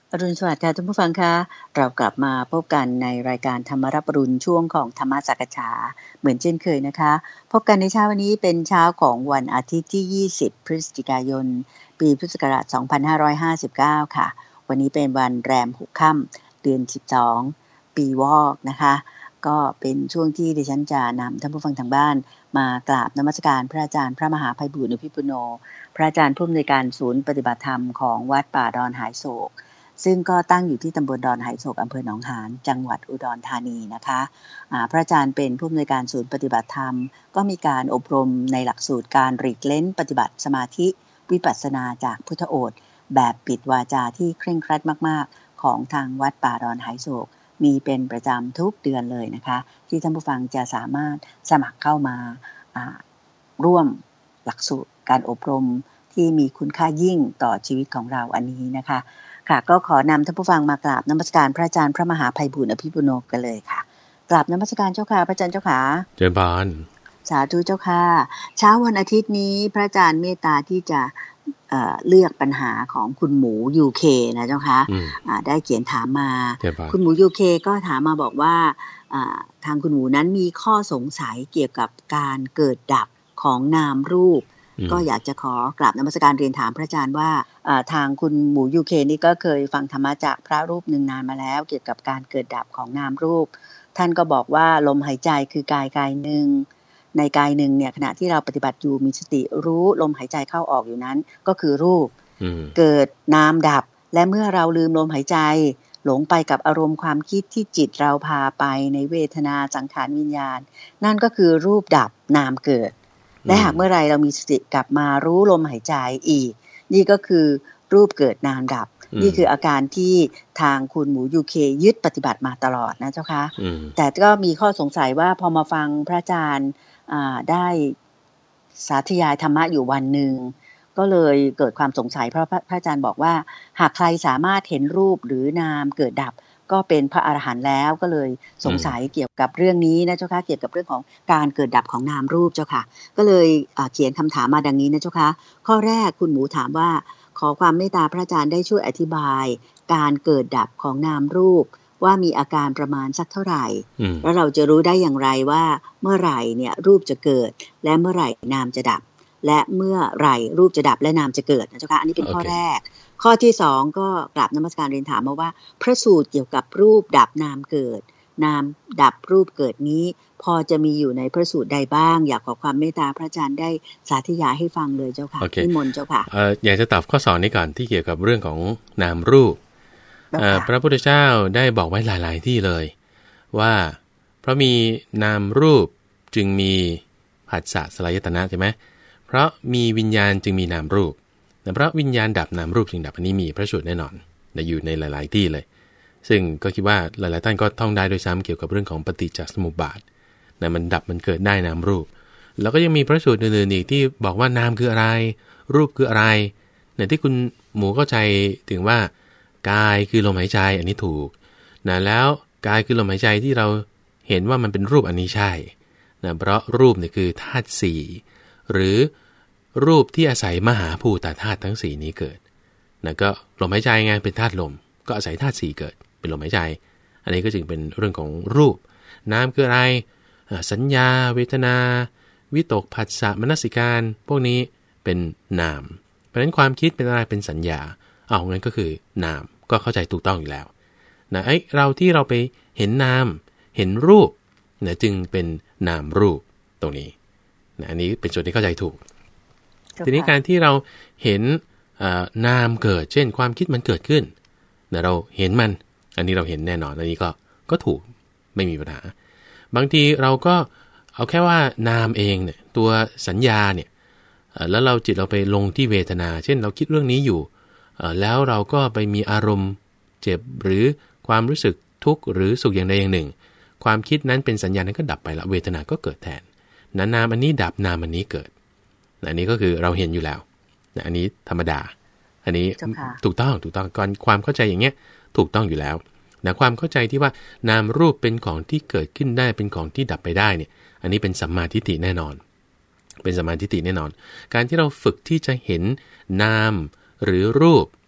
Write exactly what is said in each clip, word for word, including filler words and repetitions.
อรุณสวัสดิ์ค่ะท่านผู้ฟังคะเรากลับมาพบกันในรายการธรรมรับอรุณช่วงของธรรมสักฉาเหมือนเช่นเคยนะคะพบกันในเช้าวันนี้เป็นเช้าของวันอาทิตย์ที่ยี่สิบพฤศจิกายนปีพุทธศักราชสองพันห้าร้อยห้าสิบเก้าค่ะวันนี้เป็นวันแรมหกค่ำเดือนสิบสองปีวอกนะคะก็เป็นช่วงที่ดิฉันจะนำท่านผู้ฟังทางบ้านมากราบนมัสการพระอาจารย์พระมหาไพบูลย์อภิปุโนพระอาจารย์ผู้อำนวยการศูนย์ปฏิบัติธรรมของวัดป่าดอนหายโศกซึ่งก็ตั้งอยู่ที่ตำบลดอนหายโศกอำเภอหนองหานจังหวัดอุดรธานีนะคะะพระอาจารย์เป็นผู้อำนวยการศูนย์ปฏิบัติธรรมก็มีการอบรมในหลักสูตรการหลีกเล้นปฏิบัติสมาธิวิปัสสนาจากพุทธโอษฐ์แบบปิดวาจาที่เคร่งครัดมากๆของทางวัดป่าดอนหายโศกมีเป็นประจำทุกเดือนเลยนะคะที่ท่านผู้ฟังจะสามารถสมัครเข้ามาร่วมหลักสูตรการอบรมที่มีคุณค่ายิ่งต่อชีวิตของเราอันนี้นะคะค่ะก็ขอนำท่านผู้ฟังมากราบนมัสการพระอาจารย์พระมหาไพบูลย์อภิปุโนกันเลยค่ะกราบนมัสการเจ้าค่ะพระอาจารย์เจ้าค่ะเจริญพรสาธุเจ้าค่ะเช้าวันอาทิตย์นี้พระอาจารย์เมตตาที่จะเอ่อเลือกปัญหาของคุณหมู ยู เค นะเจ้าค่ะอ่าได้เขียนถามมาคุณหมู ยู เค ก็ถามมาบอกว่าอ่าทางคุณหมูนั้นมีข้อสงสัยเกี่ยวกับการเกิดดับของนามรูปก็อยากจะขอกราบนมัสการเรียนถามพระอาจารย์ว่าทางคุณหมู ยู เค นี่ก็เคยฟังธรรมะจากพระรูปหนึ่งนานมาแล้วเกี่ยวกับการเกิดดับของนามรูปท่านก็บอกว่าลมหายใจคือกายกายหนึ่งในกายหนึ่งเนี่ยขณะที่เราปฏิบัติอยู่มีสติรู้ลมหายใจเข้าออกอยู่นั้นก็คือรูปเกิดนามดับและเมื่อเราลืมลมหายใจหลงไปกับอารมณ์ความคิดที่จิตเราพาไปในเวทนาสังขารวิญญาณนั่นก็คือรูปดับนามเกิดและหากเมื่อไรเรามีสติกลับมารู้ลมหายใจอีกนี่ก็คือรูปเกิดนามดับนี่คืออาการที่ทางคุณหมู ยู เค ยึดปฏิบัติมาตลอดนะเจ้าคะแต่ก็มีข้อสงสัยว่าพอมาฟังพระอาจารย์ได้สาธยายธรรมะอยู่วันหนึ่งก็เลยเกิดความสงสัยเพราะพระอาจารย์บอกว่าหากใครสามารถเห็นรูปหรือนามเกิดดับก็เป็นพระอรหันต์แล้วก็เลยสงสัยเกี่ยวกับเรื่องนี้นะเจ้าค่ะเกี่ยวกับเรื่องของการเกิดดับของนามรูปเจ้าค่ะก็เลยเขียนคำถามมาดังนี้นะเจ้าค่ะข้อแรกคุณหมูถามว่าขอความเมตตาพระอาจารย์ได้ช่วยอธิบายการเกิดดับของนามรูปว่ามีอาการประมาณสักเท่าไหร่แล้วเราจะรู้ได้อย่างไรว่าเมื่อไหร่เนี่ยรูปจะเกิดและเมื่อไหร่นามจะดับและเมื่อไหร่รูปจะดับและนามจะเกิดนะเจ้าค่ะอันนี้เป็นข้อแรกข้อที่สองก็กราบนมัสการเรียนถามมาว่าพระสูตรเกี่ยวกับรูปดับนามเกิดนามดับรูปเกิดนี้พอจะมีอยู่ในพระสูตรใดบ้างอยากขอความเมตตาพระอาจารย์ได้สาธยายให้ฟังเลยเจ้าค่ะนิมนต์เจ้าค่ะเอ่ออยากจะตอบข้อสองนี้ก่อนที่เกี่ยวกับเรื่องของนามรูปพระพุทธเจ้าได้บอกไว้หลายๆที่เลยว่าเพราะมีนามรูปจึงมีผัสสะสลายตนะใช่ไหมเพราะมีวิญญาณจึงมีนามรูปแต่เพราะวิญญาณดับนามรูปจึงดับอันนี้มีพระสูตรแน่นอนแต่อยู่ในหลายๆที่เลยซึ่งก็คิดว่าหลายๆท่านก็ท่องได้โดยซ้ำเกี่ยวกับเรื่องของปฏิจจสมุปบาทนะมันดับมันเกิดได้นามรูปแล้วก็ยังมีพระสูตรอื่นๆอีกที่บอกว่านามคืออะไรรูปคืออะไรเนี่ยที่คุณหมูเข้าใจถึงว่ากายคือลมหายใจอันนี้ถูกนะแล้วกายคือลมหายใจที่เราเห็นว่ามันเป็นรูปอันนี้ใช่นะเพราะรูปเนี่ยคือธาตุสี่หรือรูปที่อาศัยมหาภูตธาตุทั้งสี่นี้เกิดนะก็ลมหายใจไงเป็นธาตุลมก็อาศัยธาตุสี่เกิดเป็นลมหายใจอันนี้ก็จึงเป็นเรื่องของรูปนามคืออะไรสัญญาเวทนาวิตกผัสสะมนสิการพวกนี้เป็นนามเพราะฉะนั้นความคิดเป็นอะไรเป็นสัญญาเอางั้นก็คือนามก็เข้าใจถูกต้องอยู่แล้วนะไอ้เราที่เราไปเห็นนามเห็นรูปนะจึงเป็นนามรูปตรงนี้นะอันนี้เป็นส่วนที่เข้าใจถูกทีนี้การที่เราเห็นนามเกิดเช่นความคิดมันเกิดขึ้นนะเราเห็นมันอันนี้เราเห็นแน่นอนอันนี้ก็ก็ถูกไม่มีปัญหาบางทีเราก็เอาแค่ว่านามเองเนี่ยตัวสัญญาเนี่ยแล้วเราจิตเราไปลงที่เวทนาเช่นเราคิดเรื่องนี้อยู่แล้วเราก็ไปมีอารมณ์เจ็บหรือความรู้สึกทุกข์หรือสุขอย่างใดอย่างหนึ่งความคิดนั้นเป็นสัญญานั้นก็ดับไปละเวทนาก็เกิดแทนนามอันนี้ดับนามอันนี้เกิดอันนี้ก็คือเราเห็นอยู่แล้วอันนี้ธรรมดาอันนี้ถูกต้องถูกต้องก่อนความเข้าใจอย่างเงี้ยถูกต้องอยู่แล้วนะความเข้าใจที่ว่านามรูปเป็นของที่เกิดขึ้นได้เป็นของที่ดับไปได้เนี่ยอันนี้เป็นสัมมาทิฏฐิแน่นอนเป็นสัมมาทิฏฐิแน่นอนการที่เราฝึกที่จะเห็นนามหรือรูป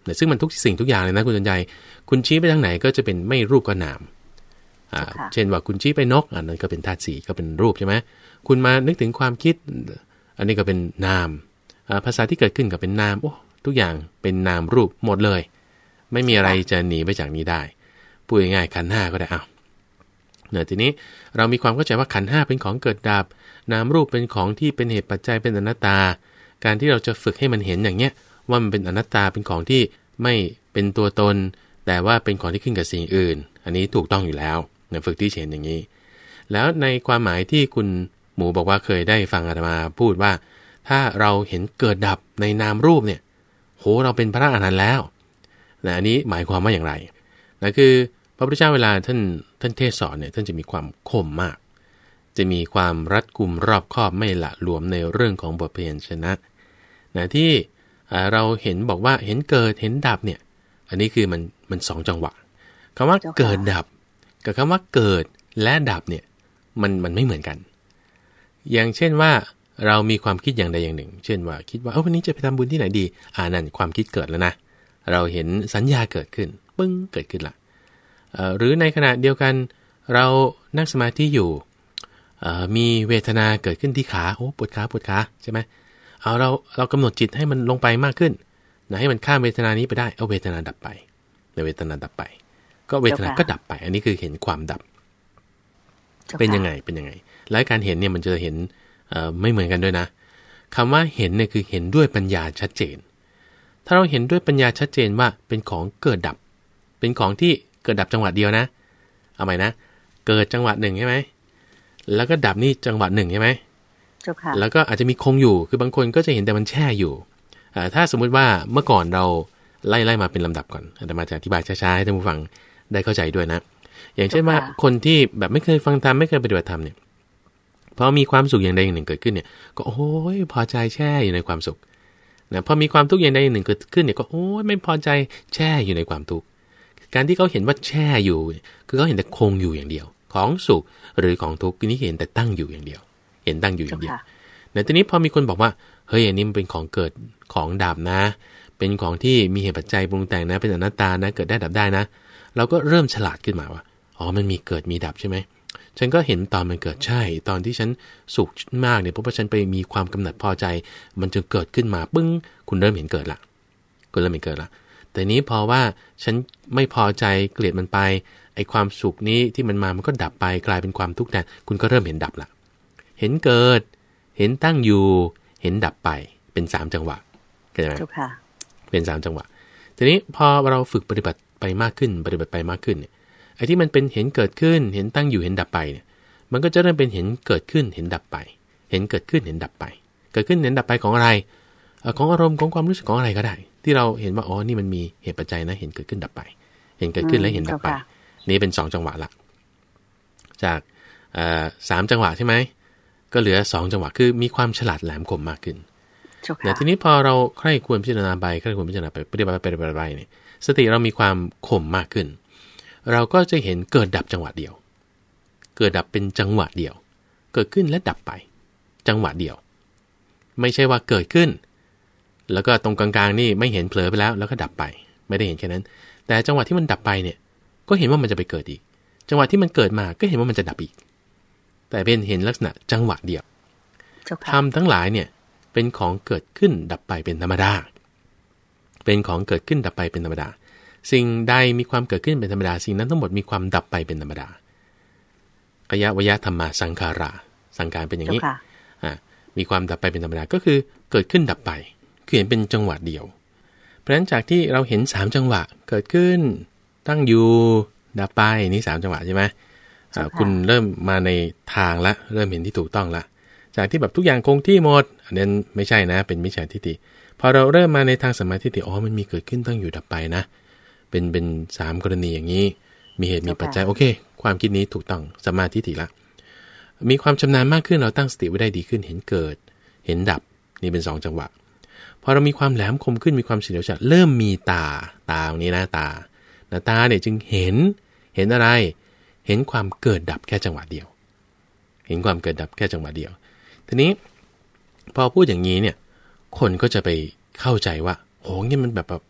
ซึ่งมันทุกสิ่งทุกอย่างเลยนะคุณสนใจคุณชี้ไปทางไหนก็จะเป็นไม่รูปก็นามอ่าเช่นว่าคุณชี้ไปนกอันนั้นก็เป็นธาตุสีก็เป็นรูปใช่ไหมคุณมานึกถึงความคิดอันนี้ก็เป็นนามภาษาที่เกิดขึ้นก็เป็นนามโอ้ทุกอย่างเป็นนามรูปหมดเลยไม่มีอะไรจะหนีไปจากนี้ได้พูดง่ายๆขันธ์ห้าก็ได้เอาเนี่ยทีนี้เรามีความเข้าใจว่าขันธ์ห้าเป็นของเกิดดับนามรูปเป็นของที่เป็นเหตุปัจจัยเป็นอนัตตาการที่เราจะฝึกให้มันเห็นอย่างเนี้ยว่ามันเป็นอนัตตาเป็นของที่ไม่เป็นตัวตนแต่ว่าเป็นของที่ขึ้นกับสิ่งอื่นอันนี้ถูกต้องอยู่แล้วเนี่ยฝึกที่เห็นอย่างนี้แล้วในความหมายที่คุณหมูบอกว่าเคยได้ฟังอาตมาพูดว่าถ้าเราเห็นเกิดดับในนามรูปเนี่ยโหเราเป็นพระอรหันต์แล้วนะอันนี้หมายความว่าอย่างไรนะคือพระพุทธเจ้าเวลาท่านท่านเทศสอนเนี่ยท่านจะมีความคมมากจะมีความรัดกุมรอบคอบไม่ละหลวมในเรื่องของบทเพลงชนะนะที่เราเห็นบอกว่าเห็นเกิดเห็นดับเนี่ยอันนี้คือมันมันสองจังหวะคำว่าเกิดดับกับคำว่าเกิดและดับเนี่ยมันมันไม่เหมือนกันอย่างเช่นว่าเรามีความคิดอย่างใดอย่างหนึ่งเช่นว่าคิดว่าเออวันนี้จะไปทำบุญที่ไหนดีอ่านั่นความคิดเกิดแล้วนะเราเห็นสัญญาเกิดขึ้นปึ้งเกิดขึ้นละหรือในขณะเดียวกันเรานั่งสมาธิอยู่มีเวทนาเกิดขึ้นที่ขาโอ้ปวดขาปวดขาใช่ไหมเอาเราเรากำหนดจิตให้มันลงไปมากขึ้นนะให้มันข้ามเวทนานี้ไปได้เอาเวทนาดับไปเวทนาดับไปก็เวทนาก็ดับไปอันนี้คือเห็นความดับเป็นยังไงเป็นยังไงและการเห็นเนี่ยมันจะเห็นไม่เหมือนกันด้วยนะคำว่าเห็นเนี่ยคือเห็นด้วยปัญญาชัดเจนถ้าเราเห็นด้วยปัญญาชัดเจนว่าเป็นของเกิดดับเป็นของที่เกิดดับจังหวะเดียวนะเอาใหม่นะเกิดจังหวะหนึ่งใช่ไหมแล้วก็ดับนี่จังหวะหนึ่งใช่ไหมแล้วก็อาจจะมีคงอยู่คือบางคนก็จะเห็นแต่มันแช่อยู่ถ้าสมมุติว่าเมื่อก่อนเราไล่ไล่มาเป็นลำดับก่อนอาจจะมาจะอธิบายช้าๆให้ท่านผู้ฟังได้เข้าใจด้วยนะอย่างเช่นว่าคนที่แบบไม่เคยฟังธรรมไม่เคยปฏิบัติธรรมเนี่ยพอมีความสุขอย่างใดอย่างหนึ่งเกิดขึ้นเนี่ยก็โอ้ยพอใจแช่อยู่ในความสุขนะพอมีความทุกข์อย่างใดอย่างหนึ่งเกิดขึ้นเนี่ยก็โอ้ยไม่พอใจแช่อยู่ในความทุกข์การที่เขาเห็นว่าแช่อยู่คือเขาเห็นแต่คงอยู่อย่างเดียวของสุขหรือของทุกข์นี่เห็นแต่ตั้งอยู่อย่างเดียวเห็นตั้งอยู่อย่างเดียวในทีนี้พอมีคนบอกว่าเฮ้ยอันนี้มันเป็นของเกิดของดับนะเป็นของที่มีเหตุปัจจัยปรุงแต่งนะเป็นอนัตตานะเกิดได้ดับได้นะเราก็เริ่มฉลาดขึ้นมาว่าอ๋อมันมีเกิดมีดับใช่ไหมฉันก็เห็นตอนมันเกิดใช่ตอนที่ฉันสุขมากเนี่ยเพราะว่าฉันไปมีความกำหนัดพอใจมันจึงเกิดขึ้นมาปึ้งคุณเริ่มเห็นเกิดละคุณเริ่มเห็นเกิดละแต่นี้พอว่าฉันไม่พอใจเกลียดมันไปไอความสุขนี้ที่มันมามันก็ดับไปกลายเป็นความทุกข์แทนคุณก็เริ่มเห็นดับละเห็นเกิดเห็นตั้งอยู่เห็นดับไปเป็นสามจังหวะเข้าใจไหมเป็นสามจังหวะทีนี้พอเราฝึกปฏิบัติไปมากขึ้นปฏิบัติไปมากขึ้นเนี่ยไอ้ที่มันเป็นเห็นเกิดขึ้นเห็นตั้งอยู่เห็นดับไปเนี่ยมันก็จะเริ่มเป็นเห็นเกิดขึ้นเห็นดับไปเห็นเกิดขึ้นเห็นดับไปเกิดขึ้นเห็นดับไปของอะไรของอารมณ์ของความรู้สึกของอะไรก็ได้ที่เราเห็นว่าอ๋อนี่มันมีเหตุปัจจัยนะเห็นเกิดขึ้นดับไปเห็นเกิดขึ้นแล้วเห็นดับไปนี่เป็นสองจังหวะละจากสามจังหวะใช่ไหมก็เหลือสองจังหวะคือมีความฉลาดแหลมคมมากขึ้นแต่ทีนี้พอเราใคร่ควรพิจารณาไปใคร่ควรพิจารณาไปปฏิบัติไปปฏิบัติไปเนี่ยสติเรามีความคมมากขึ้นเราก็จะเห็นเกิดดับจังหวะเดียวเกิดดับเป็นจังหวะเดียวเกิดขึ้นและดับไปจังหวะเดียวไม่ใช่ว่าเกิดขึ้นแล้วก็ตรงกลางๆนี่ไม่เห็นเผลอไปแล้วแล้วก็ดับไปไม่ได้เห็นแค่นั้นแต่จังหวะที่มันดับไปเนี่ยก็เห็นว่ามันจะไปเกิดอีกจังหวะที่มันเกิดมาก็เห็นว่ามันจะดับอีกแต่เป็นเห็นลักษณะจังหวะเดียวธรรมทั้งหลายเนี่ยเป็นของเกิดขึ้นดับไปเป็นธรรมดาเป็นของเกิดขึ้นดับไปเป็นธรรมดาสิ่งใดมีความเกิดขึ้นเป็นธรรมดาสิ่งนั้นทั้งหมดมีความดับไปเป็นธรรมดากยะวยะธรรมะสังขาราสังขารเป็นอย่างนี้อ่ามีความดับไปเป็นธรรมดาก็คือเกิดขึ้นดับไปคือเห็นเป็นจังหวะเดียวเพราะฉะนั้นจากที่เราเห็นสามจังหวะเกิดขึ้นตั้งอยู่ดับไปนี่สามจังหวะใช่ไหมอ่าคุณเริ่มมาในทางละเริ่มเห็นที่ถูกต้องละจากที่แบบทุกอย่างคงที่หมดอันนั้นไม่ใช่นะเป็นมิจฉาทิฏฐิพอเราเริ่มมาในทางสัมมาทิฏฐิอ๋อมันมีเกิดขึ้นตั้งอยู่ดับไปนะเป็นเป็นสามกรณีอย่างนี้มีเหตุมีปัจจัยโอเคความคิดนี้ถูกต้องสัมมาทิฏฐิละมีความชำนาญมากขึ้นเราตั้งสติไว้ได้ดีขึ้นเห็นเกิดเห็นดับนี่เป็นสองจังหวะพอเรามีความแหลมคมขึ้นมีความเฉลียวฉลาดเริ่มมีตาตาตรงนี้นะตาหน้าตาเนี่ยจึงเห็นเห็นอะไรเห็นความเกิดดับแค่จังหวะเดียวเห็นความเกิดดับแค่จังหวะเดียวทีนี้พอพูดอย่างนี้เนี่ยคนก็จะไปเข้าใจว่าโหนี่มันแบบแบบ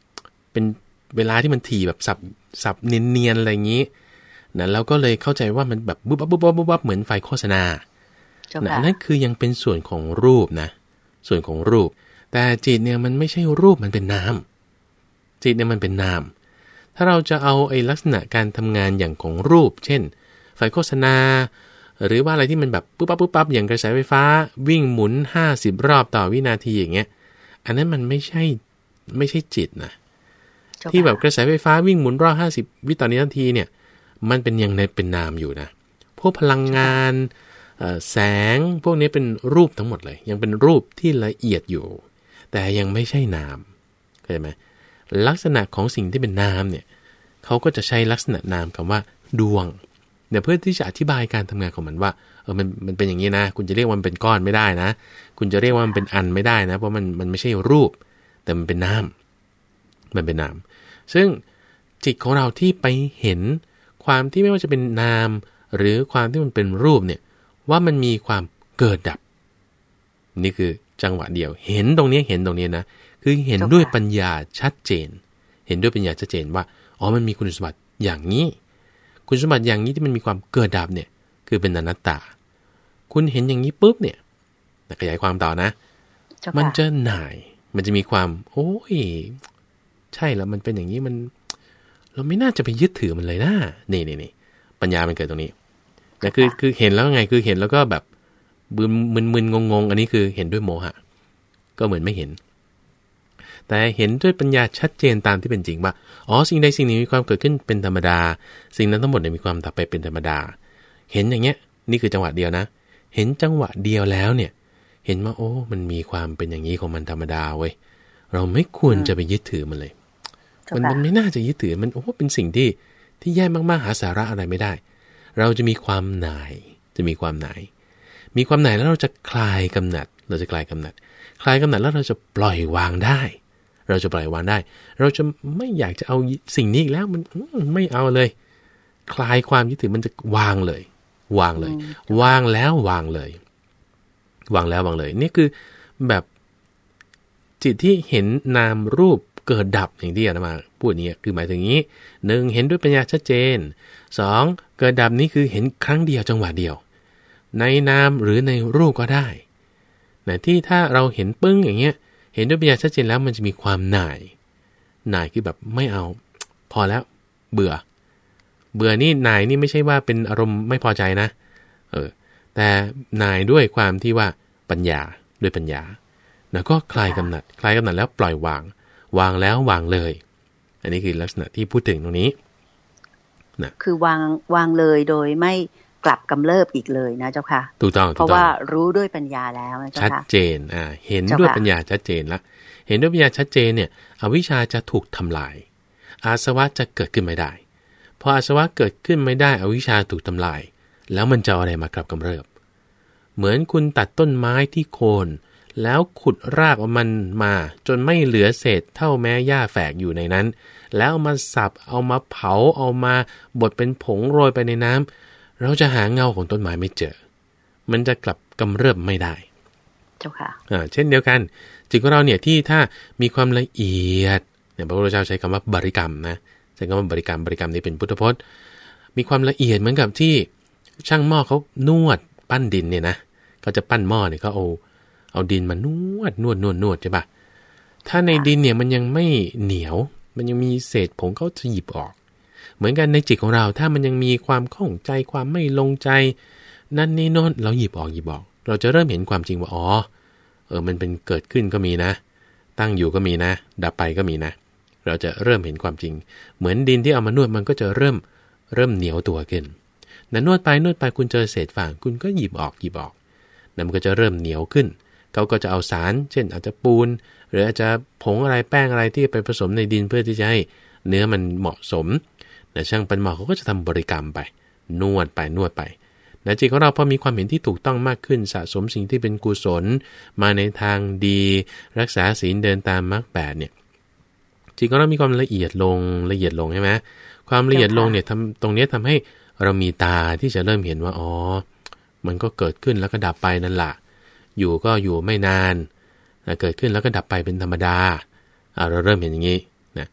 เป็นเวลาที่มันถี่แบบสับสับเนียนๆอะไรอย่างนี้นะแล้วก็เลยเข้าใจว่ามันแบบบุ๊บบุ๊บบุ๊บบุ๊บเหมือนไฟโฆษณานะนั่นคือยังเป็นส่วนของรูปนะส่วนของรูปแต่จิตเนี่ยมันไม่ใช่รูปมันเป็นนามจิตเนี่ยมันเป็นนามถ้าเราจะเอาไอ้ลักษณะการทำงานอย่างของรูปเช่นไฟโฆษณาหรือว่าอะไรที่มันแบบปุ๊บปั๊บปุ๊บปั๊บอย่างกระแสไฟฟ้าวิ่งหมุนห้าสิบรอบต่อวินาทีอย่างเงี้ยอันนั้นมันไม่ใช่ไม่ใช่จิตนะที่แบบกระแสไฟฟ้าวิ่งหมุนรอบห้าสิบวิต่อนาทีเนี่ยมันเป็นยังในเป็นนามอยู่นะพวกพลังงานแสงพวกนี้เป็นรูปทั้งหมดเลยยังเป็นรูปที่ละเอียดอยู่แต่ยังไม่ใช่นามเข้าใจไหมลักษณะของสิ่งที่เป็นนามเนี่ยเขาก็จะใช้ลักษณะนามคำว่าดวงเดี๋ยวเพื่อที่จะอธิบายการทำงานของมันว่าเออมันมันเป็นอย่างนี้นะคุณจะเรียกว่ามันเป็นก้อนไม่ได้นะคุณจะเรียกว่ามันเป็นอันไม่ได้นะเพราะมันมันไม่ใช่รูปแต่มันเป็นนามมันเป็นนามซึ่งจิตของเราที่ไปเห็นความที่ไม่ว่าจะเป็นนามหรือความที่มันเป็นรูปเนี่ยว่ามันมีความเกิดดับนี่คือจังหวะเดียวเห็นตรงนี้เห็นตรงนี้นะคือเห็นด้วยปัญญาชัดเจนเห็นด้วยปัญญาชัดเจนว่าอ๋อมันมีคุณสมบัติอย่างนี้คุณสมบัติอย่างนี้ที่มันมีความเกิดดับเนี่ยคือเป็นอนัตตาคุณเห็นอย่างนี้ปุ๊บเนี่ยขยายความต่อนะมันจะหน่ายมันจะมีความโอ้ยใช่แล้วมันเป็นอย่างนี้มันเราไม่น่าจะไปยึดถือมันเลยนะนี่นี่นี่ปัญญามันเกิดตรงนี้นะคือคือเห็นแล้วไงคือเห็นแล้วก็แบบมึนมึนมึนงงงอันนี้คือเห็นด้วยโมหะก็เหมือนไม่เห็นแต่เห็นด้วยปัญญาชัดเจนตามที่เป็นจริงว่าอ๋อสิ่งใดสิ่งหนึ่งมีความเกิดขึ้นเป็นธรรมดาสิ่งนั้นทั้งหมดเนี่ยมีความดับไปเป็นธรรมดาเห็นอย่างเงี้ยนี่คือจังหวะเดียวนะเห็นจังหวะเดียวแล้วเนี่ยเห็นว่าโอ้มันมีความเป็นอย่างนี้ของมันธรรมดาเว้ยเราไม่ควรจะไปยึดถือมันเลยมันมันไม่น่าจะยึดถือมันโอ้เป็นสิ่งที่ที่แย่มากๆหาสาระอะไรไม่ได้เราจะมีความหน่ายจะมีความหน่ายมีความหน่ายแล้วเราจะคลายกำหนัดเราจะคลายกำหนัดคลายกำหนัดแล้วเราจะปล่อยวางได้เราจะปล่อยวางได้เราจะไม่อยากจะเอาสิ่งนี้อีกแล้วมันไม่เอาเลยคลายความยึดถือมันจะวางเลยวางเลยวางแล้ววางเลยวางแล้ววางเลยนี่คือแบบจิตที่เห็นนามรูปเกิดดับอย่างที่อาตมาพูดนี้คือหมายถึงนี้หนึ่งเห็นด้วยปัญญาชัดเจนสองเกิดดับนี้คือเห็นครั้งเดียวจังหวะเดียวในนามหรือในรูปก็ได้แต่ที่ถ้าเราเห็นปึ้งอย่างเงี้ยเห็นด้วยปัญญาชัดเจนแล้วมันจะมีความหน่ายหน่ายคือแบบไม่เอาพอแล้วเบื่อเบื่อนี่หน่ายนี่ไม่ใช่ว่าเป็นอารมณ์ไม่พอใจนะเออแต่หน่ายด้วยความที่ว่าปัญญาด้วยปัญญาแล้วก็คลายกำหนัดคลายกำหนัดแล้วปล่อยวางวางแล้ววางเลยอันนี้คือลักษณะที่พูดถึงตรงนี้นะคือวางวางเลยโดยไม่กลับกำเริบอีกเลยนะเจ้าค่ะถูกต้องเพราะว่ารู้ด้วยปัญญาแล้วนะเจ้าค่ะชัดเจนอ่าเห็นด้วยปัญญาชัดเจนละเห็นด้วยปัญญาชัดเจนเนี่ยอวิชชาจะถูกทำลายอาสวะจะเกิดขึ้นไม่ได้พออาสวะเกิดขึ้นไม่ได้อวิชชาถูกทำลายแล้วมันจะอะไรมากลับกำเริบเหมือนคุณตัดต้นไม้ที่โคนแล้วขุดรากเอามันมาจนไม่เหลือเศษเท่าแม้หญ้าแฝกอยู่ในนั้นแล้วเอามาสับเอามาเผาเอามาบดเป็นผงโรยไปในน้ำเราจะหาเงาของต้นไม้ไม่เจอมันจะกลับกำเริบไม่ได้เจ้าค่ะอ่าเช่นเดียวกันจิตของเราเนี่ยที่ถ้ามีความละเอียดเนี่ยพระพุทธเจ้าใช้คำว่าบริกรรมนะใช้คำว่าบริกรรมบริกรรมนี้เป็นพุทธพจน์มีความละเอียดเหมือนกับที่ช่างหม้อเขานวดปั้นดินเนี่ยนะเขาจะปั้นหม้อเนี่ยเขาเอาเอาดินมานวดนวดนวดนวดใช่ปะถ้าในดินเนี่ยมันยังไม่เหนียวมันยังมีเศษผงเขาจะหยิบออกเหมือนกันในจิตของเราถ้ามันยังมีความข้องใจความไม่ลงใจนั่นนี่โน่นเราหยิบออกหยิบออกเราจะเริ่มเห็นความจริงว่าอ๋อเออมันเป็นเกิดขึ้นก็มีนะตั้งอยู่ก็มีนะดับไปก็มีนะเราจะเริ่มเห็นความจริงเหมือนดินที่เอามานวดมันก็จะเริ่มเริ่มเหนียวตัวขึ้นนั้นนวดไปนวดไปคุณเจอเศษฟางคุณก็หยิบออกหยิบออกนั้นมันก็จะเริ่มเหนียวขึ้นเขาก็จะเอาสารเช่นอาจจะปูนหรืออาจจะผงอะไรแป้งอะไรที่ไปผสมในดินเพื่อที่จะให้เนื้อมันเหมาะสมแต่ช่างปั้นหม้อเขาก็จะทำบริกรรมไปนวดไปนวดไปแต่จิตของเราพอมีความเห็นที่ถูกต้องมากขึ้นสะสมสิ่งที่เป็นกุศลมาในทางดีรักษาศีลเดินตามมรรคแปดเนี่ยจิตของเรามีความละเอียดลงละเอียดลงใช่ไหมความละเอียดลงเนี่ยทำตรงนี้ทำให้เรามีตาที่จะเริ่มเห็นว่าอ๋อมันก็เกิดขึ้นแล้วก็ดับไปนั่นแหละอยู่ก็อยู่ไม่นานเกิดขึ้นแล้วก็ดับไปเป็นธรรมดาเราเริ่มเห็นอย่างนี้นะ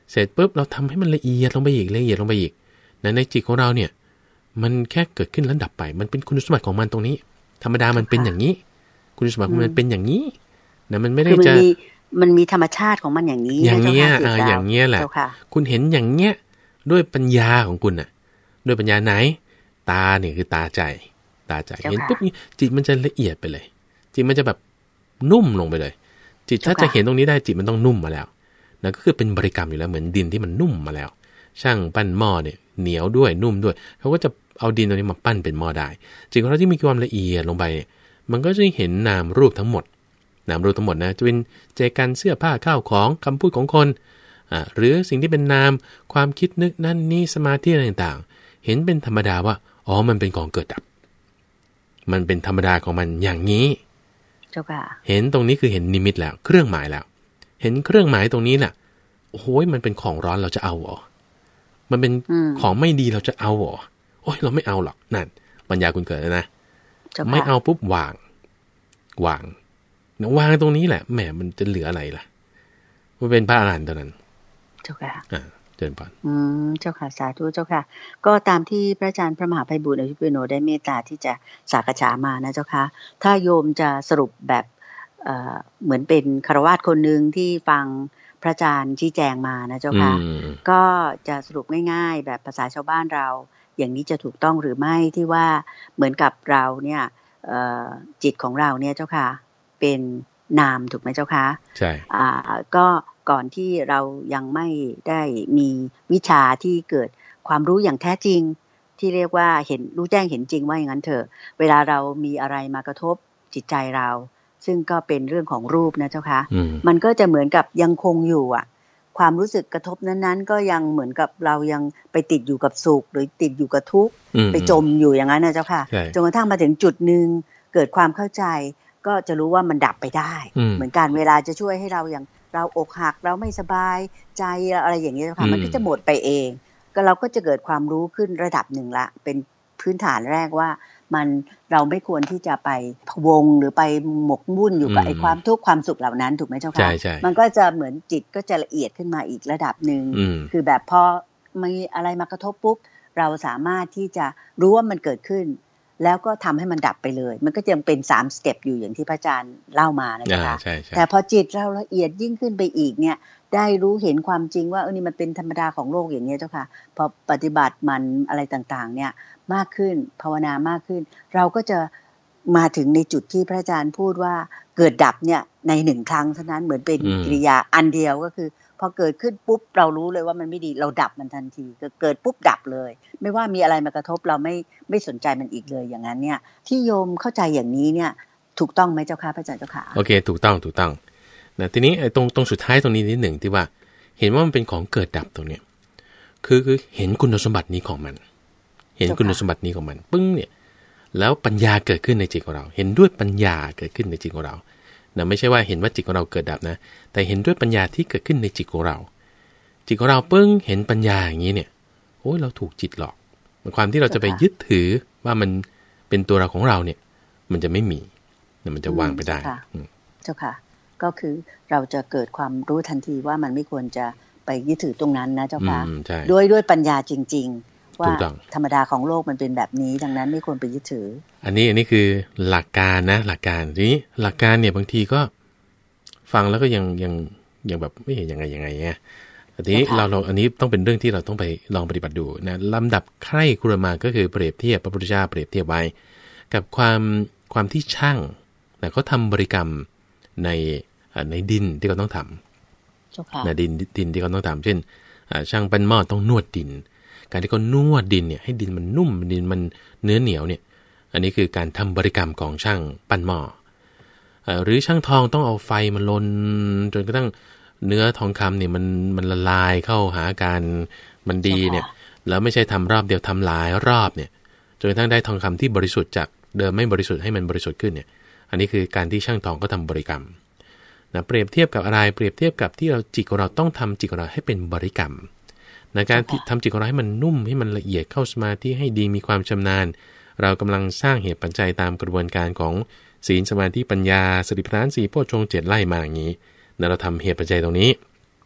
เสร็จปุ๊บเราทำให้มันละเอียดลงไปอีกละเอียดลงไปอีกนะในจิตของเราเนี่ยมันแค่เกิดขึ้นแล้วดับไปมันเป็นคุณสมบัติของมันตรงนี้ธรรมดามันเป็นอย่างนี้คุณสมบัติมันเป็นอย่างนี้นะมันไม่ได้จะมันมีธรรมชาติของมันอย่างนี้อย่างเงี้ยอ่าอย่างเงี้ยแหละคุณเห็นอย่างเงี้ยด้วยปัญญาของคุณน่ะด้วยปัญญาไหนตาเนี่ยคือตาใจตาใจเห็นปุ๊บจิตมันจะละเอียดไปเลยจิตมันจะแบบนุ่มลงไปเลยจิตถ้าจะเห็นตรงนี้ได้จิตมันต้องนุ่มมาแล้วนั่นก็คือเป็นบริกรรมอยู่แล้วเหมือนดินที่มันนุ่มมาแล้วช่างปั้นหม้อเนี่ยเหนียวด้วยนุ่มด้วยเขาก็จะเอาดินตรงนี้มาปั้นเป็นหม้อได้จิตของเราที่มีความละเอียดลงไปมันก็จะเห็นนามรูปทั้งหมดนามรูปทั้งหมดนะจะเป็นเจกันเสื้อผ้าข้าวของคำพูดของคนอ่าหรือสิ่งที่เป็นนามความคิดนึกนั่นนี่สมาธิอะไรต่างๆเห็นเป็นธรรมดาว่าอ๋อมันเป็นของเกิดดับมันเป็นธรรมดาของมันอย่างนี้เจ้าค่ะเห็นตรงนี้คือเห็นนิมิตแล้วเครื่องหมายแล้วเห็นเครื่องหมายตรงนี้น่ะโอ้โหมันเป็นของร้อนเราจะเอาเหรอมันเป็นของไม่ดีเราจะเอาเหรอโอ้ยเราไม่เอาหรอกนั่นปัญญาคุณเกิดแล้วนะไม่เอาปุ๊บวางวางวางตรงนี้แหละแหมมันจะเหลืออะไรล่ะมันเป็นพระอรหันต์เท่านั้นเจ้าค่ะอ่าเจริญพรอืมเจ้าค่ะสาธุเจ้าค่ะก็ตามที่พระอาจารย์พระมหาไพบูลย์อภิปุโนได้เมตตาที่จะสากฉามานะเจ้าค่ะถ้าโยมจะสรุปแบบเอ่อเหมือนเป็นฆราวาสคนนึงที่ฟังพระอาจารย์ชี้แจงมานะเจ้าค่ะก็จะสรุปง่ายๆแบบภาษาชาวบ้านเราอย่างนี้จะถูกต้องหรือไม่ที่ว่าเหมือนกับเราเนี่ยจิตของเราเนี่ยเจ้าค่ะเป็นนามถูกไหมเจ้าคะใช่อ่าก็ก่อนที่เรายังไม่ได้มีวิชาที่เกิดความรู้อย่างแท้จริงที่เรียกว่าเห็นรู้แจ้งเห็นจริงว่าอย่างนั้นเถอะเวลาเรามีอะไรมากระทบจิตใจเราซึ่งก็เป็นเรื่องของรูปนะเจ้าคะมันก็จะเหมือนกับยังคงอยู่อ่ะความรู้สึกกระทบนั้นๆก็ยังเหมือนกับเรายังไปติดอยู่กับสุขหรือติดอยู่กับทุกข์ไปจมอยู่อย่างนั้นนะเจ้าค่ะจนกระทั่งมาถึงจุดนึงเกิดความเข้าใจก็จะรู้ว่ามันดับไปได้เหมือนกันเวลาจะช่วยให้เราอย่างเราอกหักเราไม่สบายใจอะไรอย่างนี้ค่ะมันก็จะหมดไปเองก็เราก็จะเกิดความรู้ขึ้นระดับหนึ่งละเป็นพื้นฐานแรกว่ามันเราไม่ควรที่จะไปพะวงหรือไปหมกมุ่นอยู่กับไอ้ความทุกข์ความสุขเหล่านั้นถูกไหมเจ้าค่ะมันก็จะเหมือนจิตก็จะละเอียดขึ้นมาอีกระดับหนึ่งคือแบบพอมีอะไรมากระทบปุ๊บเราสามารถที่จะรู้ว่ามันเกิดขึ้นแล้วก็ทำให้มันดับไปเลยมันก็ยังเป็นสามสเต็ปอยู่อย่างที่พระอาจารย์เล่ามานะคะแต่พอจิตเราละเอียดยิ่งขึ้นไปอีกเนี่ยได้รู้เห็นความจริงว่าเออนี่มันเป็นธรรมดาของโลกอย่างเงี้ยเจ้าค่ะพอปฏิบัติมันอะไรต่างๆเนี่ยมากขึ้นภาวนามากขึ้นเราก็จะมาถึงในจุดที่พระอาจารย์พูดว่าเกิดดับเนี่ยในหนึ่งครั้งเท่านั้นเหมือนเป็นกิริยาอันเดียวก็คือพอเกิดขึ้นปุ๊บเรารู้เลยว่ามันไม่ดีเราดับมันทันทีเกิดปุ๊บดับเลยไม่ว่ามีอะไรมากระทบเราไม่ไม่สนใจมันอีกเลยอย่างนั้นเนี่ยที่โยมเข้าใจอย่างนี้เนี่ยถูกต้องไหมเจ้าค่ะพระอาจารย์เจ้าค่ะโอเคถูกต้องถูกต้องนะทีนี้ตรงตรงสุดท้ายตรงนี้นิดหนึ่งที่ว่าเห็นว่ามันเป็นของเกิดดับตรงเนี้ยคือคือเห็นคุณสมบัตินี้ของมันเห็นคุณสมบัตินี้ของมันปึ้งเนี่ยแล้วปัญญาเกิดขึ้นในจิตของเราเห็นด้วยปัญญาเกิดขึ้นในจิตของเรานะไม่ใช่ว่าเห็นว่าจิตของเราเกิดดับนะแต่เห็นด้วยปัญญาที่เกิดขึ้นในจิตของเราจิตของเราปึ้งเห็นปัญญาอย่างนี้เนี่ยโอ้ยเราถูกจิตหลอกความที่เราจะไปยึดถือว่ามันเป็นตัวเราของเราเนี่ยมันจะไม่มีมันจะวางไปได้เจ้าค่ะก็คือเราจะเกิดความรู้ทันทีว่ามันไม่ควรจะไปยึดถือตรงนั้นนะเจ้าค่ะด้วยด้วยปัญญาจริงๆว่าธรรมดาของโลกมันเป็นแบบนี้ดังนั้นไม่ควรไปยึดถืออันนี้อันนี้คือหลักการนะหลักการทีนี้หลักการเนี่ยบางทีก็ฟังแล้วก็ยังยังยังแบบไม่เห็นยังไงยังไงเนี่ยทีนี้เราเราอันนี้ต้องเป็นเรื่องที่เราต้องไปลองปฏิบัติดูนะลำดับใคร่ครวญมาก็คือเปรียบเทียบพระพุทธเจ้าเปรียบเทียบไว้กับความความที่ช่างนะเขาทำบริกรรมในในดินที่เขาต้องทำนะดินดินที่เขาต้องทำเช่นช่างปั้นหม้อต้องนวดดินการที่เขานวดดินเนี่ยให้ดินมันนุ่มดินมันเนื้อเหนียวเนี่ยอันนี้คือการทำบริกรรมของช่างปั้นหม้อหรือช่างทองต้องเอาไฟมาลนจนกระทั่งเนื้อทองคำเนี่ยมันมันละลายเข้าหากันมันดีเนี่ยแล้วไม่ใช่ทำรอบเดียวทำหลายรอบเนี่ยจนกระทั่งได้ทองคำที่บริสุทธิ์จากเดิมไม่บริสุทธิ์ให้มันบริสุทธิ์ขึ้นเนี่ยอันนี้คือการที่ช่างทองก็ทำบริกรรมนะเปรียบเทียบกับอะไรเปรียบเทียบกับที่เราจิตของเราต้องทำจิตของเราให้เป็นบริกรรมในการที่ทำจิตของเราให้มันนุ่มให้มันละเอียดเข้าสมาธิให้ดีมีความชำนาญเรากำลังสร้างเหตุปัจจัยตามกระบวนการของศีลสมาธิปัญญาสติปัฏฐานสี่โพชฌงค์เจ็ดไล่มาอย่างนี้เราทำเหตุปัจจัยตรงนี้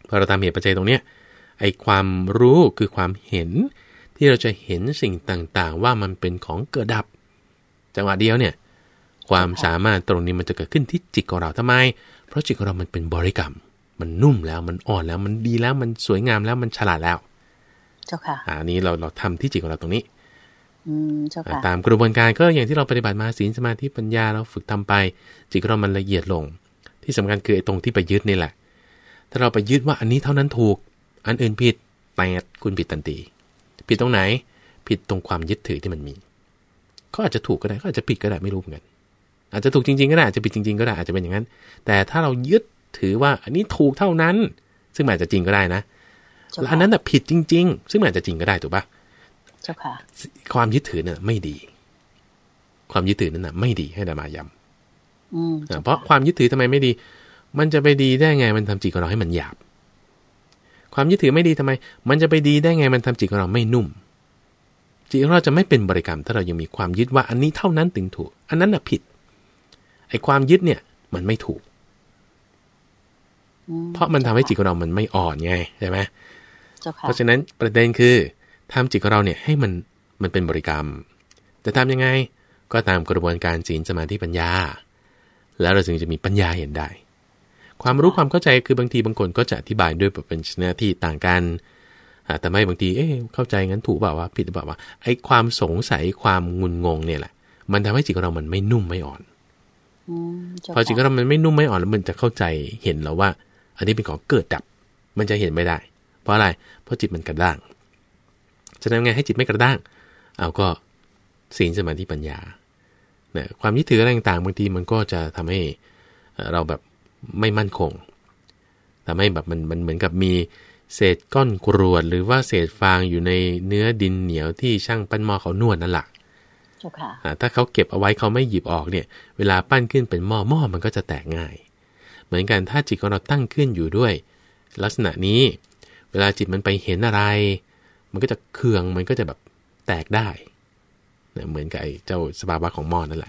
พอเราตามเหตุปัจจัยตรงเนี้ยไอ้ความรู้คือความเห็นที่เราจะเห็นสิ่งต่างๆว่ามันเป็นของเกิดดับจังหวะเดียวเนี่ยความสามารถตรงนี้มันจะเกิดขึ้นที่จิตของเราทำไมเพราะจิตของเรามันเป็นบริกรรมมันนุ่มแล้วมันอ่อนแล้วมันดีแล้วมันสวยงามแล้วมันฉลาดแล้วเจ้าค่ะอันนี้เราเราทำที่จิตของเราตรงนี้อืมเจ้าค่ะตามกระบวนการก็อย่างที่เราปฏิบัติมาศีลสมาธิปัญญาเราฝึกทำไปจิตของเรามันละเอียดลงที่สำคัญคือไอ้ตรงที่ไปยึดนี่แหละถ้าเราไปยึดว่าอันนี้เท่านั้นถูกอันอื่นผิดแปดคุณผิดทันทีผิดตรงไหนผิดตรงความยึดถือที่มันมีก็อาจจะถูกก็ได้ก็อาจจะผิดก็ได้ไม่รู้เหมือนกันอาจจะถูกจริงๆก็ได้อาจจะผิดจริงๆก็ได้อาจจะเป็นอย่างนั้นแต่ถ้าเรายึดถือว่าอันนี้ถูกเท่านั้นซึ่งอาจจะจริงก็ได้นะแล้วอันนั้นน่ะผิดจริงๆซึ่งอาจจะจริงก็ได้ถูกปะเจ้าค่ะความยึดถือเนี่ยไม่ดีความยึดถือนั้นน่ะไม่ดีให้ดามาย้ำอืมเพราะความยึดถือทำไมไม่ดีมันจะไปดีได้ไงมันทำจิตของเราให้มันหยาบความยึดถือไม่ดีทำไมมันจะไปดีได้ไงมันทำจิตของเราไม่นุ่มจิตของเราจะไม่เป็นบริกรรมถ้าเรายังมีความยึดว่าอันนี้เท่านั้นถึงถูกอันนั้นน่ะผิดไอ้ความยึดเนี่ยมันไม่ถูกเพราะมันทำให้จิตของเรามันไม่อ่อนไงใช่ไหมเพราะฉะนั้นประเด็นคือทำจิตของเราเนี่ยให้มันมันเป็นบริกรรมจะทำยังไงก็ตามกระบวนการศีลสมาธิปัญญาแล้วเราถึงจะมีปัญญาเห็นได้ความรู้ความเข้าใจคือบางทีบางคนก็จะอธิบายด้วยแบบเป็นชนิดที่ต่างกันแต่ไม่บางทีเอ๊ะเข้าใจงั้นถูกเปล่าวะผิดหรือเปล่าวะไอ้ความสงสัยความงุนงงเนี่ยแหละมันทำให้จิตของเรามันไม่นุ่มไม่อ่อนพอจิตของเรามันไม่นุ่มไม่อ่อนแล้วมันจะเข้าใจเห็นแล้วว่าอันนี้เป็นของเกิดดับมันจะเห็นไม่ได้เพราะอะไรเพราะจิตมันกระด้างจะทำไงให้จิตไม่กระด้างเอาก็ศีลสมาธิปัญญาเนี่ยความยึดถืออะไรต่างๆบางทีมันก็จะทำให้เราแบบไม่มั่นคงทำให้แบบมันมันเหมือนกับมีเศษก้อนกรวดหรือว่าเศษฟางอยู่ในเนื้อดินเหนียวที่ช่างปั้นหม้อเขานวดนั่นแหละถ้าเขาเก็บเอาไว้เขาไม่หยิบออกเนี่ยเวลาปั้นขึ้นเป็นหม้อหม้อมันก็จะแตกง่ายเหมือนกันถ้าจิตของเราตั้งขึ้นอยู่ด้วยลักษณะนี้เวลาจิตมันไปเห็นอะไรมันก็จะเคืองมันก็จะแบบแตกได้เนี่ยเหมือนกับไอ้เจ้าสภาวะของหม้อนั่นแหละ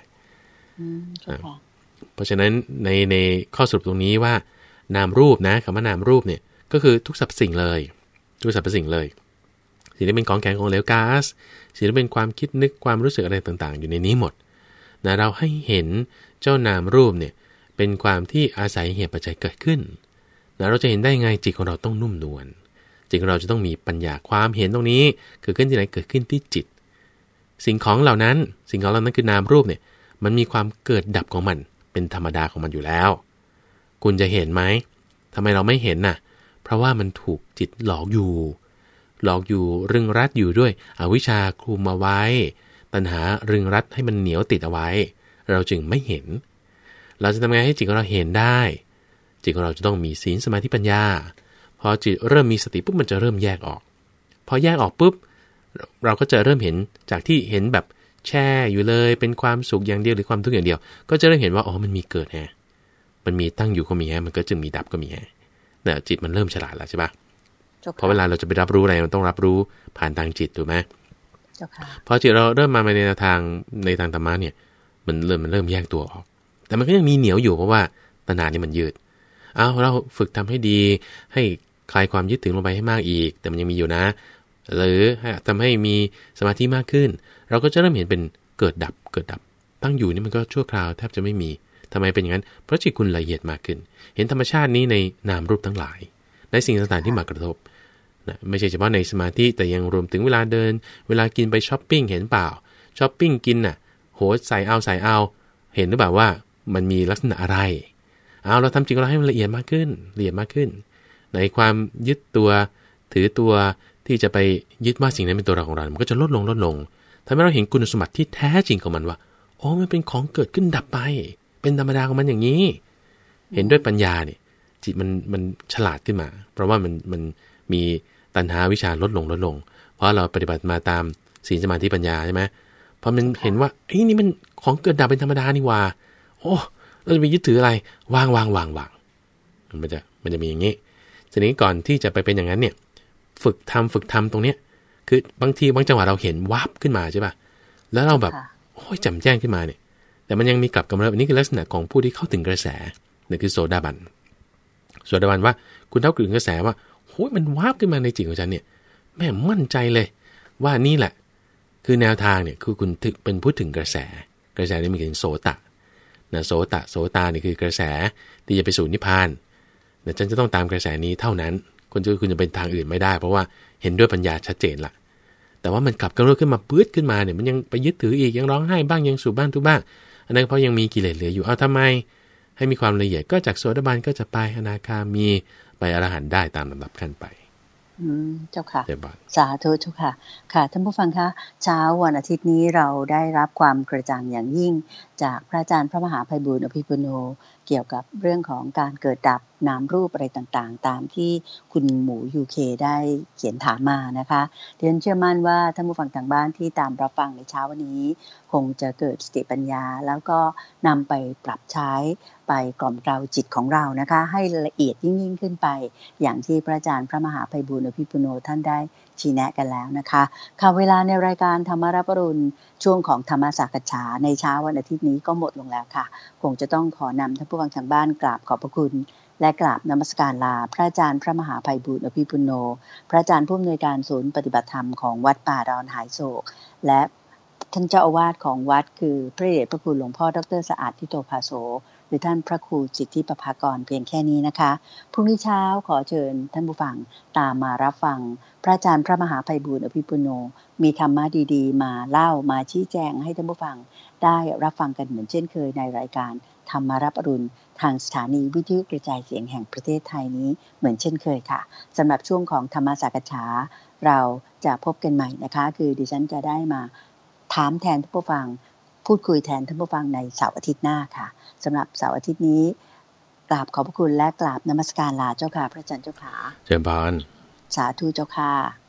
เพราะฉะนั้นในในข้อสรุปตรงนี้ว่านามรูปนะคำว่านามรูปเนี่ยก็คือทุกสรรพสิ่งเลยทุกสรรพสิ่งเลยสิ่งที่เป็นของแข็งของเหลวก๊าซสิ่งที่เป็นความคิดนึกความรู้สึกอะไรต่างๆอยู่ในนี้หมดนะเราให้เห็นเจ้านามรูปเนี่ยเป็นความที่อาศัยเหตุปัจจัยเกิดขึ้นนะเราจะเห็นได้ไงจิตของเราต้องนุ่มนวลจิตของเราจะต้องมีปัญญาความเห็นตรงนี้เกิดขึ้นที่ไหนเกิดขึ้นที่จิตสิ่งของเหล่านั้นสิ่งของเหล่านั้นคือนามรูปเนี่ยมันมีความเกิดดับของมันเป็นธรรมดาของมันอยู่แล้วคุณจะเห็นไหมทำไมเราไม่เห็นน่ะเพราะว่ามันถูกจิตหลอกอยู่หลอกอยู่รึงรัดอยู่ด้วยอวิชชาคลุมเอาไว้ตัณหารึงรัดให้มันเหนียวติดเอาไว้เราจึงไม่เห็นเราจะทำไงให้จิตของเราเห็นได้จิตของเราจะต้องมีศีลสมาธิปัญญาพอจิตเริ่มมีสติปุ๊บมันจะเริ่มแยกออกพอแยกออกปุ๊บเราก็จะเริ่มเห็นจากที่เห็นแบบแช่อยู่เลยเป็นความสุขอย่างเดียวหรือความทุกข์อย่างเดียวก็จะเริ่มเห็นว่าอ๋อมันมีเกิดแฮะมันมีตั้งอยู่ก็มีแฮะมันก็จะมีดับก็มีแฮะเนี่ยจิตมันเริ่มฉลาดแล้วใช่ปะเพราะเวลาเราจะไปรับรู้อะไรมันต้องรับรู้ผ่านทางจิตถูกไหมพอจิตเราเริ่มมาในทางในทางธรรมะเนี่ยมันเริ่มมันเริ่มแยกตัวออกแต่มันก็ยังมีเหนียวอยู่เพราะว่าตัณหานี่มันยืดเอาเราฝึกทำให้ดีให้คลายความยึดถือลงไปให้มากอีกแต่มันยังมีอยู่นะหรือทำให้มีสมาธิมากขึ้นเราก็จะเริ่มเห็นเป็นเกิดดับเกิดดับตั้งอยู่นี่มันก็ชั่วคราวแทบจะไม่มีทำไมเป็นอย่างนั้นเพราะจิตคุณละเอียดมากขึ้นเห็นธรรมชาตินี้ในนามรูปทั้งหลายในสิ่งต่างๆที่มากระทบนะไม่ใช่เฉพาะในสมาธิแต่ยังรวมถึงเวลาเดินเวลากินไปช้อปปิ้งเห็นเปล่าช้อปปิ้งกินน่ะโหใส่เอาใส่เอาเห็นหรือเปล่าว่ามันมีลักษณะอะไรเอาเราทำจริงเราให้มันละเอียดมากขึ้นละเอียดมากขึ้นในความยึดตัวถือตัวที่จะไปยึดว่าสิ่งนั้นเป็นตัวเราของเรามันก็จะลดลงลดลงทำให้เราเห็นคุณสมบัติที่แท้จริงของมันว่าโอ้มันเป็นของเกิดขึ้นดับไปเป็นธรรมดาของมันอย่างนี้เห็นด้วยปัญญาเนี่ยจิตมันมันฉลาดขึ้นมาเพราะว่ามันมันมีตัณหาวิชาลดลงลดลงเพราะเราปฏิบัติมาตามศีลสมาธิปัญญาใช่ไหมพอมันเห็นว่าไอ้นี่มันของเกิดดับเป็นธรรมดานี่ว่าโอ้เราจะไปยึดถืออะไรวางวางวางวางมันจะมันจะมีอย่างนี้ทีนี้ก่อนที่จะไปเป็นอย่างนั้นเนี่ยฝึกทำฝึกทำตรงเนี้ยคือบางทีบางจังหวะเราเห็นวับขึ้นมาใช่ป่ะแล้วเราแบบโอ้ยแจ่มแจ้งขึ้นมาเนี่ยแต่มันยังมีกลับกำเริบอันนี้คือลักษณะของผู้ที่เข้าถึงกระแสนี่คือโสดาบันโสดาบันว่าคุณเท่ากลืนกระแสว่าโอ้ยมันวาบขึ้นมาในจิตของฉันเนี่ยแม่มั่นใจเลยว่านี่แหละคือแนวทางเนี่ยคือคุณเป็นพูดถึงกระแสกระแสนี่มีถึงโสตะนะโสตะโสตานี่คือกระแสที่จะไปสู่นิพพานนะฉันจะต้องตามกระแสนี้เท่านั้นคุณจะคุณจะเป็นทางอื่นไม่ได้เพราะว่าเห็นด้วยปัญญาชัดเจนละแต่ว่ามันกลับกระโดดขึ้นมาปื๊ดขึ้นมาเนี่ยมันยังไปยึดถืออีกยังร้องไห้บ้างยังสูบบ้างทุกบ้างอันนั้นเพราะยังมีกิเลสเหลืออยู่เอาทำไมให้มีความละเอียดก็จากโสดาบันก็จะไปอนาคามีไปอรหันต์ได้ตามลำดับขั้นไปอืมเจ้าค่ะสาธุเจ้าค่ะค่ะท่านผู้ฟังคะเช้าวันอาทิตย์นี้เราได้รับความกระจ่างอย่างยิ่งจากพระอาจารย์พระมหาไพบูลย์อภิปุโนเกี่ยวกับเรื่องของการเกิดดับนามรูปอะไรต่างๆตามที่คุณหมูยูเคได้เขียนถามมานะคะดิฉันเชื่อมั่นว่าท่านผู้ฟังทางบ้านที่ตามรับฟังในเช้าวันนี้คงจะเกิดสติปัญญาแล้วก็นำไปปรับใช้ไปกล่อมเกลาจิตของเรานะคะให้ละเอียดยิ่งๆขึ้นไปอย่างที่พระอาจารย์พระมหาไพบูลย์อภิปุโนท่านได้ชี้แนะกันแล้วนะคะค่ะเวลาในรายการธรรมรับอรุณช่วงของธรรมสักฉาในเช้าวันอาทิตย์นี้ก็หมดลงแล้วค่ะคงจะต้องขอนำท่านผู้ฟังทางบ้านกราบขอบพระคุณและกราบนมัสการลาพระอาจารย์พระมหาไพบูลย์อภิปุโนพระอาจารย์ผู้อำนวยการศูนย์ปฏิบัติธรรมของวัดป่าดอนหายโศกและท่านเจ้าอาวาสของวัดคือพระเดชพระคุณหลวงพ่อดร.สะอาดทิโตภาโสหรือท่านพระครูสิทธิประภากรเพียงแค่นี้นะคะพรุ่งนี้เช้าขอเชิญท่านผู้ฟังตามมารับฟังพระอาจารย์พระมหาไพบูลย์อภิปุโนมีธรรมะดีๆมาเล่ามาชี้แจงให้ท่านผู้ฟังได้รับฟังกันเหมือนเช่นเคยในรายการธรรมรับอรุณทางสถานีวิทยุกระจายเสียงแห่งประเทศไทยนี้เหมือนเช่นเคยค่ะสำหรับช่วงของธรรมสักฉาเราจะพบกันใหม่นะคะคือดิฉันจะได้มาถามแทนท่านผู้ฟังพูดคุยแทนท่านผู้ฟังในเสาร์อาทิตย์หน้าค่ะสำหรับเสาร์อาทิตย์นี้กราบขอบพระคุณและกราบนมัสการลาเจ้าค่ะพระอาจารย์เจ้าค่ะเจริญพรสาธุเจ้าค่ะ